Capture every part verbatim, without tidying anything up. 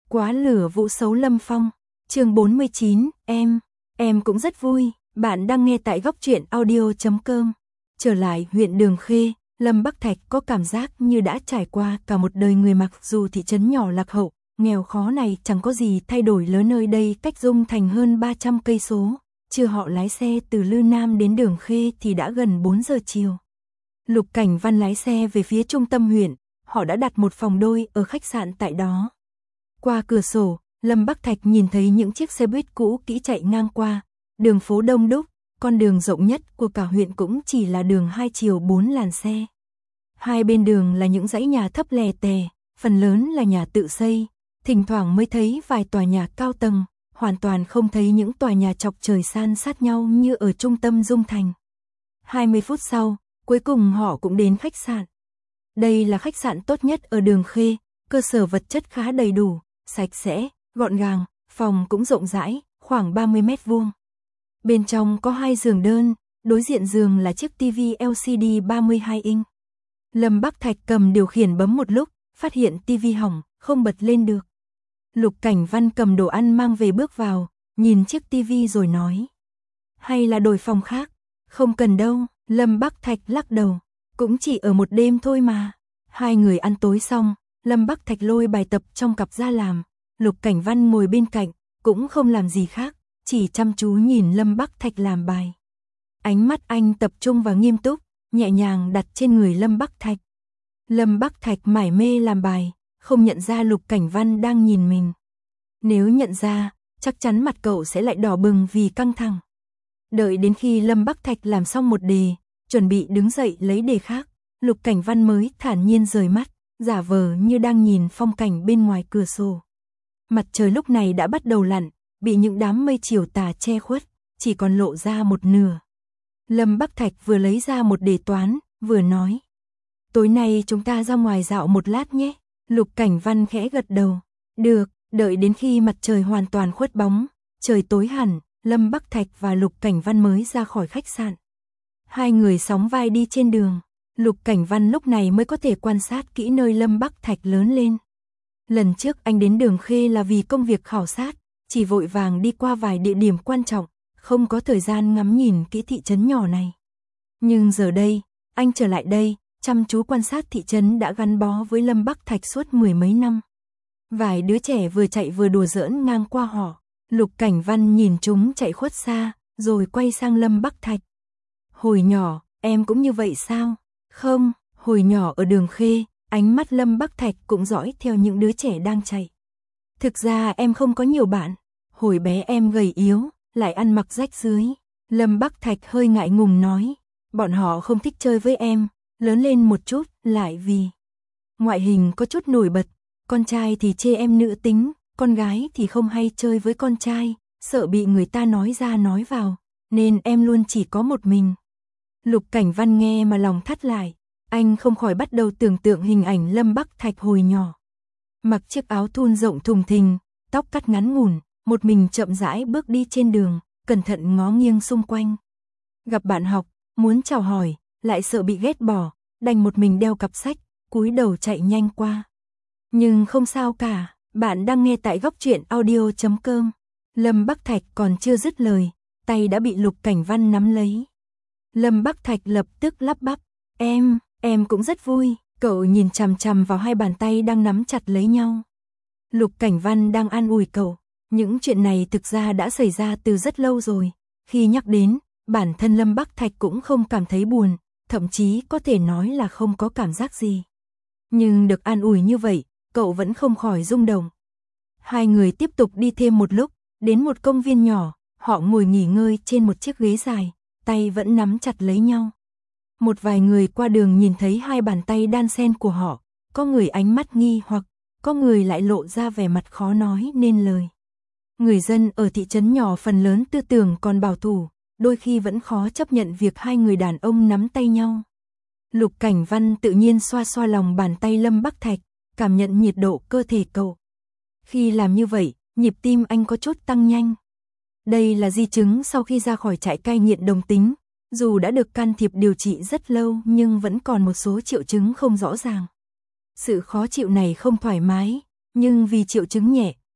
Quá lửa vụ xấu Lâm Phong, chương bốn mươi chín, em, em cũng rất vui, bạn đang nghe tại góc truyện audio chấm com. Trở lại huyện Đường Khê, Lâm Bắc Thạch có cảm giác như đã trải qua cả một đời người, mặc dù thị trấn nhỏ lạc hậu, nghèo khó này chẳng có gì thay đổi lớn. Nơi đây cách Dung Thành hơn ba trăm cây số, chưa họ lái xe từ Lư Nam đến Đường Khê thì đã gần bốn giờ chiều. Lục Cảnh Văn lái xe về phía trung tâm huyện, họ đã đặt một phòng đôi ở khách sạn tại đó. Qua cửa sổ, Lâm Bắc Thạch nhìn thấy những chiếc xe buýt cũ kỹ chạy ngang qua, đường phố đông đúc, con đường rộng nhất của cả huyện cũng chỉ là đường hai chiều bốn làn xe. Hai bên đường là những dãy nhà thấp lè tè, phần lớn là nhà tự xây, thỉnh thoảng mới thấy vài tòa nhà cao tầng, hoàn toàn không thấy những tòa nhà chọc trời san sát nhau như ở trung tâm Dung Thành. hai mươi phút sau, cuối cùng họ cũng đến khách sạn. Đây là khách sạn tốt nhất ở Đường Khê, cơ sở vật chất khá đầy đủ, sạch sẽ, gọn gàng, phòng cũng rộng rãi, khoảng ba mươi mét vuông. Bên trong có hai giường đơn, đối diện giường là chiếc tivi L C D ba mươi hai inch. Lâm Bắc Thạch cầm điều khiển bấm một lúc, phát hiện tivi hỏng, không bật lên được. Lục Cảnh Văn cầm đồ ăn mang về bước vào, nhìn chiếc tivi rồi nói: hay là đổi phòng khác? Không cần đâu, Lâm Bắc Thạch lắc đầu, cũng chỉ ở một đêm thôi mà. Hai người ăn tối xong, Lâm Bắc Thạch lôi bài tập trong cặp ra làm, Lục Cảnh Văn ngồi bên cạnh, cũng không làm gì khác, chỉ chăm chú nhìn Lâm Bắc Thạch làm bài. Ánh mắt anh tập trung và nghiêm túc, nhẹ nhàng đặt trên người Lâm Bắc Thạch. Lâm Bắc Thạch mải mê làm bài, không nhận ra Lục Cảnh Văn đang nhìn mình. Nếu nhận ra, chắc chắn mặt cậu sẽ lại đỏ bừng vì căng thẳng. Đợi đến khi Lâm Bắc Thạch làm xong một đề, chuẩn bị đứng dậy lấy đề khác, Lục Cảnh Văn mới thản nhiên rời mắt, giả vờ như đang nhìn phong cảnh bên ngoài cửa sổ. Mặt trời lúc này đã bắt đầu lặn, bị những đám mây chiều tà che khuất, chỉ còn lộ ra một nửa. Lâm Bắc Thạch vừa lấy ra một đề toán, vừa nói: tối nay chúng ta ra ngoài dạo một lát nhé. Lục Cảnh Văn khẽ gật đầu. Được. Đợi đến khi mặt trời hoàn toàn khuất bóng, trời tối hẳn, Lâm Bắc Thạch và Lục Cảnh Văn mới ra khỏi khách sạn. Hai người sóng vai đi trên đường, Lục Cảnh Văn lúc này mới có thể quan sát kỹ nơi Lâm Bắc Thạch lớn lên. Lần trước anh đến Đường Khê là vì công việc khảo sát, chỉ vội vàng đi qua vài địa điểm quan trọng, không có thời gian ngắm nhìn kỹ thị trấn nhỏ này. Nhưng giờ đây, anh trở lại đây, chăm chú quan sát thị trấn đã gắn bó với Lâm Bắc Thạch suốt mười mấy năm. Vài đứa trẻ vừa chạy vừa đùa giỡn ngang qua họ, Lục Cảnh Văn nhìn chúng chạy khuất xa, rồi quay sang Lâm Bắc Thạch. Hồi nhỏ, em cũng như vậy sao? Không, hồi nhỏ ở Đường Khê, ánh mắt Lâm Bắc Thạch cũng dõi theo những đứa trẻ đang chạy. Thực ra em không có nhiều bạn, hồi bé em gầy yếu, lại ăn mặc rách rưới. Lâm Bắc Thạch hơi ngại ngùng nói, bọn họ không thích chơi với em, lớn lên một chút, lại vì ngoại hình có chút nổi bật. Con trai thì chê em nữ tính, con gái thì không hay chơi với con trai, sợ bị người ta nói ra nói vào, nên em luôn chỉ có một mình. Lục Cảnh Văn nghe mà lòng thắt lại, anh không khỏi bắt đầu tưởng tượng hình ảnh Lâm Bắc Thạch hồi nhỏ. Mặc chiếc áo thun rộng thùng thình, tóc cắt ngắn ngủn, một mình chậm rãi bước đi trên đường, cẩn thận ngó nghiêng xung quanh. Gặp bạn học, muốn chào hỏi, lại sợ bị ghét bỏ, đành một mình đeo cặp sách, cúi đầu chạy nhanh qua. Nhưng không sao cả, bạn đang nghe tại góc truyện audio chấm com. Lâm Bắc Thạch còn chưa dứt lời, tay đã bị Lục Cảnh Văn nắm lấy. Lâm Bắc Thạch lập tức lắp bắp, em, em cũng rất vui. Cậu nhìn chằm chằm vào hai bàn tay đang nắm chặt lấy nhau. Lục Cảnh Văn đang an ủi cậu, những chuyện này thực ra đã xảy ra từ rất lâu rồi. Khi nhắc đến, bản thân Lâm Bắc Thạch cũng không cảm thấy buồn, thậm chí có thể nói là không có cảm giác gì. Nhưng được an ủi như vậy, cậu vẫn không khỏi rung động. Hai người tiếp tục đi thêm một lúc, đến một công viên nhỏ, họ ngồi nghỉ ngơi trên một chiếc ghế dài, tay vẫn nắm chặt lấy nhau. Một vài người qua đường nhìn thấy hai bàn tay đan xen của họ, có người ánh mắt nghi hoặc, có người lại lộ ra vẻ mặt khó nói nên lời. Người dân ở thị trấn nhỏ phần lớn tư tưởng còn bảo thủ, đôi khi vẫn khó chấp nhận việc hai người đàn ông nắm tay nhau. Lục Cảnh Văn tự nhiên xoa xoa lòng bàn tay Lâm Bắc Thạch, cảm nhận nhiệt độ cơ thể cậu. Khi làm như vậy, nhịp tim anh có chút tăng nhanh. Đây là di chứng sau khi ra khỏi trại cai nghiện đồng tính, dù đã được can thiệp điều trị rất lâu nhưng vẫn còn một số triệu chứng không rõ ràng. Sự khó chịu này không thoải mái, nhưng vì triệu chứng nhẹ,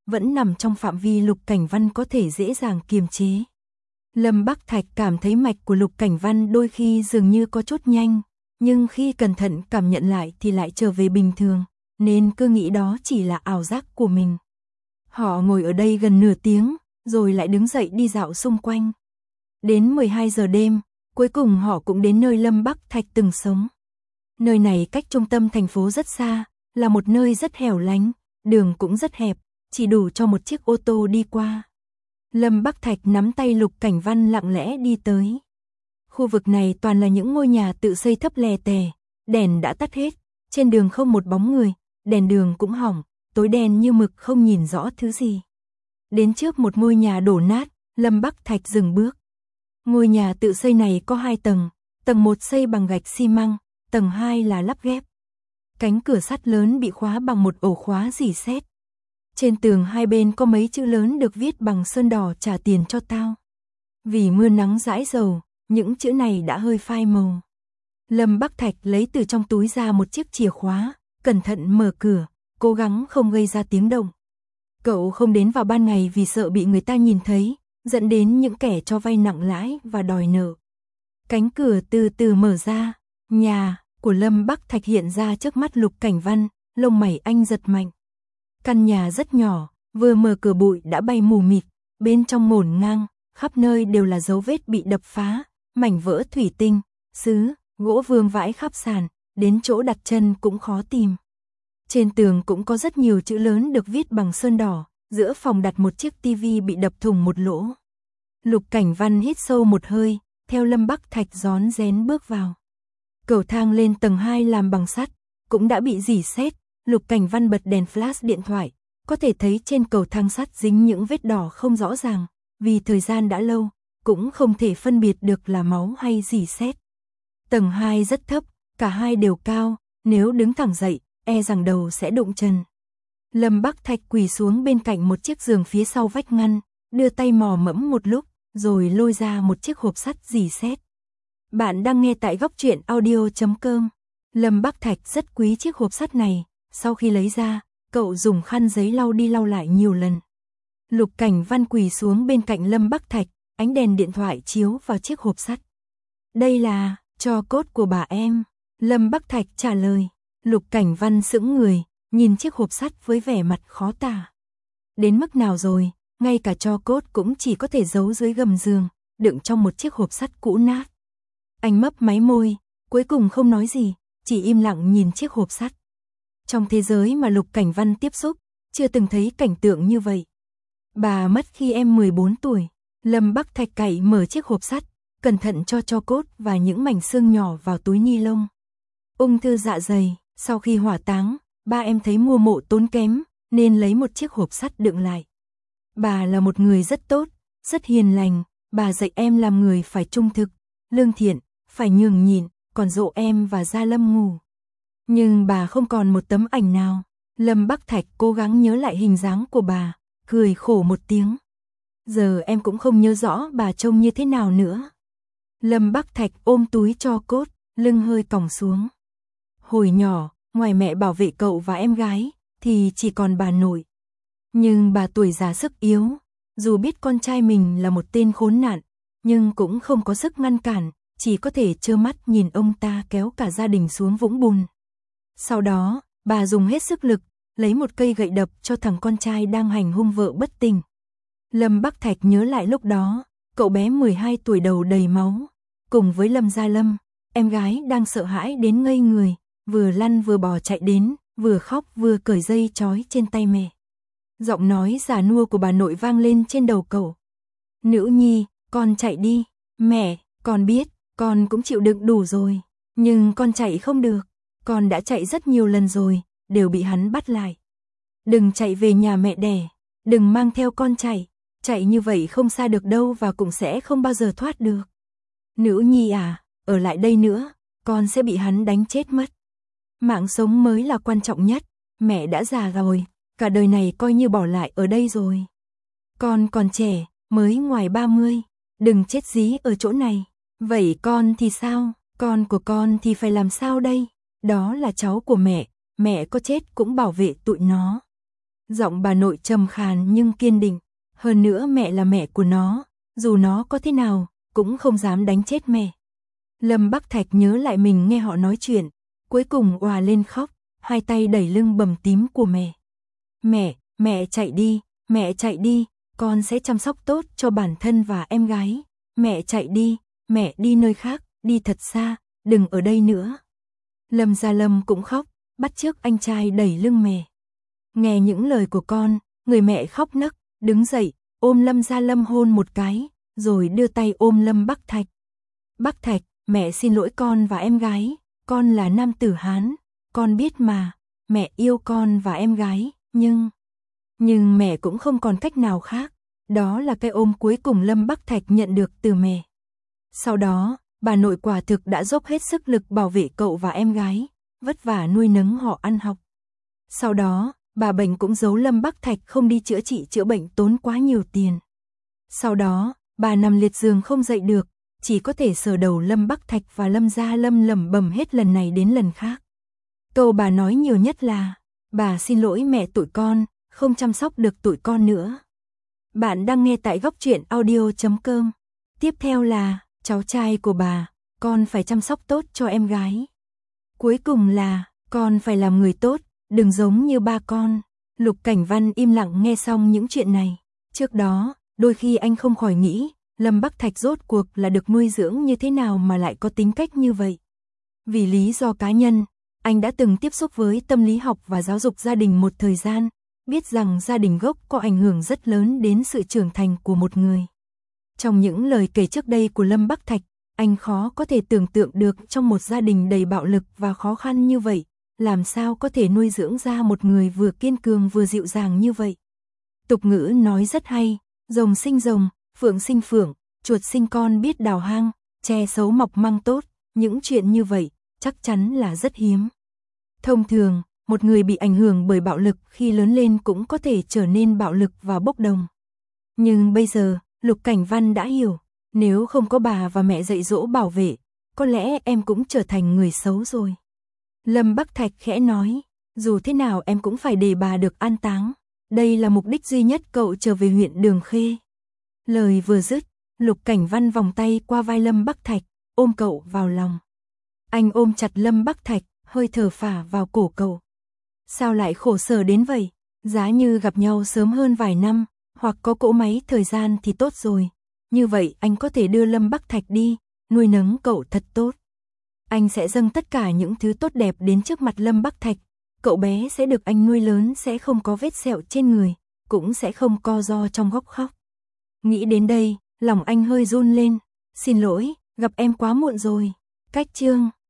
vẫn nằm trong phạm vi Lục Cảnh Văn có thể dễ dàng kiềm chế. Lâm Bắc Thạch cảm thấy mạch của Lục Cảnh Văn đôi khi dường như có chút nhanh, nhưng khi cẩn thận cảm nhận lại thì lại trở về bình thường, nên cứ nghĩ đó chỉ là ảo giác của mình. Họ ngồi ở đây gần nửa tiếng, rồi lại đứng dậy đi dạo xung quanh. Đến mười hai giờ đêm, cuối cùng họ cũng đến nơi Lâm Bắc Thạch từng sống. Nơi này cách trung tâm thành phố rất xa, là một nơi rất hẻo lánh, đường cũng rất hẹp, chỉ đủ cho một chiếc ô tô đi qua. Lâm Bắc Thạch nắm tay Lục Cảnh Văn lặng lẽ đi tới. Khu vực này toàn là những ngôi nhà tự xây thấp lè tè, đèn đã tắt hết, trên đường không một bóng người, đèn đường cũng hỏng, tối đen như mực không nhìn rõ thứ gì. Đến trước một ngôi nhà đổ nát, Lâm Bắc Thạch dừng bước. Ngôi nhà tự xây này có hai tầng, tầng một xây bằng gạch xi măng, tầng hai là lắp ghép. Cánh cửa sắt lớn bị khóa bằng một ổ khóa rỉ sét. Trên tường hai bên có mấy chữ lớn được viết bằng sơn đỏ trả tiền cho tao. Vì mưa nắng rãi dầu, những chữ này đã hơi phai màu. Lâm Bắc Thạch lấy từ trong túi ra một chiếc chìa khóa, cẩn thận mở cửa, cố gắng không gây ra tiếng động. Cậu không đến vào ban ngày vì sợ bị người ta nhìn thấy, dẫn đến những kẻ cho vay nặng lãi và đòi nợ. Cánh cửa từ từ mở ra, nhà của Lâm Bắc Thạch hiện ra trước mắt Lục Cảnh Văn, lông mày anh giật mạnh. Căn nhà rất nhỏ, vừa mở cửa bụi đã bay mù mịt, bên trong ngổn ngang, khắp nơi đều là dấu vết bị đập phá, mảnh vỡ thủy tinh, sứ, gỗ vương vãi khắp sàn, đến chỗ đặt chân cũng khó tìm. Trên tường cũng có rất nhiều chữ lớn được viết bằng sơn đỏ, giữa phòng đặt một chiếc tivi bị đập thủng một lỗ. Lục Cảnh Văn hít sâu một hơi, theo Lâm Bắc Thạch rón rén bước vào. Cầu thang lên tầng hai làm bằng sắt, cũng đã bị rỉ sét. Lục Cảnh Văn bật đèn flash điện thoại, có thể thấy trên cầu thang sắt dính những vết đỏ không rõ ràng, vì thời gian đã lâu, cũng không thể phân biệt được là máu hay rỉ sét. Tầng hai rất thấp, cả hai đều cao, nếu đứng thẳng dậy, e rằng đầu sẽ đụng chân. Lâm Bắc Thạch quỳ xuống bên cạnh một chiếc giường phía sau vách ngăn, đưa tay mò mẫm một lúc, rồi lôi ra một chiếc hộp sắt rỉ sét. Bạn đang nghe tại góc truyện audio chấm com. Lâm Bắc Thạch rất quý chiếc hộp sắt này, sau khi lấy ra, cậu dùng khăn giấy lau đi lau lại nhiều lần. Lục Cảnh Văn quỳ xuống bên cạnh Lâm Bắc Thạch, ánh đèn điện thoại chiếu vào chiếc hộp sắt. Đây là tro cốt của bà em. Lâm Bắc Thạch trả lời. Lục Cảnh Văn sững người, nhìn chiếc hộp sắt với vẻ mặt khó tả. Đến mức nào rồi, ngay cả tro cốt cũng chỉ có thể giấu dưới gầm giường, đựng trong một chiếc hộp sắt cũ nát. Anh mấp máy môi, cuối cùng không nói gì, chỉ im lặng nhìn chiếc hộp sắt. Trong thế giới mà Lục Cảnh Văn tiếp xúc, chưa từng thấy cảnh tượng như vậy. Bà mất khi em mười bốn tuổi, Lâm Bắc Thạch cậy mở chiếc hộp sắt, cẩn thận cho tro cốt và những mảnh xương nhỏ vào túi ni lông. Ung thư dạ dày, sau khi hỏa táng, ba em thấy mua mộ tốn kém, nên lấy một chiếc hộp sắt đựng lại. Bà là một người rất tốt, rất hiền lành, bà dạy em làm người phải trung thực, lương thiện, phải nhường nhịn, còn dỗ em và Gia Lâm ngủ. Nhưng bà không còn một tấm ảnh nào. Lâm Bắc Thạch cố gắng nhớ lại hình dáng của bà, cười khổ một tiếng. Giờ em cũng không nhớ rõ bà trông như thế nào nữa. Lâm Bắc Thạch ôm túi tro cốt, lưng hơi còng xuống. Hồi nhỏ, ngoài mẹ bảo vệ cậu và em gái, thì chỉ còn bà nội. Nhưng bà tuổi già sức yếu, dù biết con trai mình là một tên khốn nạn, nhưng cũng không có sức ngăn cản, chỉ có thể trơ mắt nhìn ông ta kéo cả gia đình xuống vũng bùn. Sau đó, bà dùng hết sức lực, lấy một cây gậy đập cho thằng con trai đang hành hung vợ bất tỉnh. Lâm Bắc Thạch nhớ lại lúc đó, cậu bé mười hai tuổi đầu đầy máu, cùng với Lâm Gia Lâm, em gái đang sợ hãi đến ngây người, vừa lăn vừa bò chạy đến, vừa khóc vừa cởi dây trói trên tay mẹ. Giọng nói già nua của bà nội vang lên trên đầu cậu. Nữ nhi, con chạy đi, mẹ, con biết, con cũng chịu đựng đủ rồi, nhưng con chạy không được, con đã chạy rất nhiều lần rồi, đều bị hắn bắt lại. Đừng chạy về nhà mẹ đẻ, đừng mang theo con chạy, chạy như vậy không xa được đâu và cũng sẽ không bao giờ thoát được. Nữ nhi à, ở lại đây nữa, con sẽ bị hắn đánh chết mất. Mạng sống mới là quan trọng nhất, mẹ đã già rồi, cả đời này coi như bỏ lại ở đây rồi. Con còn trẻ, mới ngoài ba mươi, đừng chết dí ở chỗ này. Vậy con thì sao, con của con thì phải làm sao đây? Đó là cháu của mẹ, mẹ có chết cũng bảo vệ tụi nó. Giọng bà nội trầm khàn nhưng kiên định. Hơn nữa mẹ là mẹ của nó, dù nó có thế nào, cũng không dám đánh chết mẹ. Lâm Bắc Thạch nhớ lại mình nghe họ nói chuyện, cuối cùng òa lên khóc, hai tay đẩy lưng bầm tím của mẹ. Mẹ, mẹ chạy đi, mẹ chạy đi, con sẽ chăm sóc tốt cho bản thân và em gái. Mẹ chạy đi, mẹ đi nơi khác, đi thật xa, đừng ở đây nữa. Lâm Gia Lâm cũng khóc, bắt chước anh trai đẩy lưng mẹ. Nghe những lời của con, người mẹ khóc nấc, đứng dậy, ôm Lâm Gia Lâm hôn một cái, rồi đưa tay ôm Lâm Bắc Thạch. Bắc Thạch, mẹ xin lỗi con và em gái, con là nam tử Hán, con biết mà, mẹ yêu con và em gái, nhưng... Nhưng mẹ cũng không còn cách nào khác, đó là cái ôm cuối cùng Lâm Bắc Thạch nhận được từ mẹ. Sau đó, bà nội quả thực đã dốc hết sức lực bảo vệ cậu và em gái, vất vả nuôi nấng họ ăn học. Sau đó, bà bệnh cũng giấu Lâm Bắc Thạch không đi chữa trị chữa bệnh tốn quá nhiều tiền. Sau đó, bà nằm liệt giường không dậy được, chỉ có thể sờ đầu Lâm Bắc Thạch và Lâm Gia Lâm lẩm bẩm hết lần này đến lần khác. Câu bà nói nhiều nhất là, bà xin lỗi mẹ tụi con, không chăm sóc được tụi con nữa. Bạn đang nghe tại góc truyện audio chấm com. Tiếp theo là, cháu trai của bà, con phải chăm sóc tốt cho em gái. Cuối cùng là, con phải làm người tốt, đừng giống như ba con. Lục Cảnh Văn im lặng nghe xong những chuyện này. Trước đó, đôi khi anh không khỏi nghĩ, Lâm Bắc Thạch rốt cuộc là được nuôi dưỡng như thế nào mà lại có tính cách như vậy. Vì lý do cá nhân, anh đã từng tiếp xúc với tâm lý học và giáo dục gia đình một thời gian, biết rằng gia đình gốc có ảnh hưởng rất lớn đến sự trưởng thành của một người. Trong những lời kể trước đây của Lâm Bắc Thạch, anh khó có thể tưởng tượng được trong một gia đình đầy bạo lực và khó khăn như vậy, làm sao có thể nuôi dưỡng ra một người vừa kiên cường vừa dịu dàng như vậy. Tục ngữ nói rất hay, rồng sinh rồng, phượng sinh phượng, chuột sinh con biết đào hang, tre xấu mọc măng tốt, những chuyện như vậy chắc chắn là rất hiếm. Thông thường, một người bị ảnh hưởng bởi bạo lực khi lớn lên cũng có thể trở nên bạo lực và bốc đồng. Nhưng bây giờ, Lục Cảnh Văn đã hiểu, nếu không có bà và mẹ dạy dỗ bảo vệ, có lẽ em cũng trở thành người xấu rồi. Lâm Bắc Thạch khẽ nói, dù thế nào em cũng phải để bà được an táng, đây là mục đích duy nhất cậu trở về huyện Đường Khê. Lời vừa dứt, Lục Cảnh Văn vòng tay qua vai Lâm Bắc Thạch, ôm cậu vào lòng. Anh ôm chặt Lâm Bắc Thạch, hơi thở phả vào cổ cậu. Sao lại khổ sở đến vậy? Giá như gặp nhau sớm hơn vài năm, hoặc có cỗ máy thời gian thì tốt rồi. Như vậy anh có thể đưa Lâm Bắc Thạch đi, nuôi nấng cậu thật tốt. Anh sẽ dâng tất cả những thứ tốt đẹp đến trước mặt Lâm Bắc Thạch. Cậu bé sẽ được anh nuôi lớn, sẽ không có vết sẹo trên người, cũng sẽ không co ro trong góc khóc. Nghĩ đến đây, lòng anh hơi run lên. Xin lỗi, gặp em quá muộn rồi. Cách chương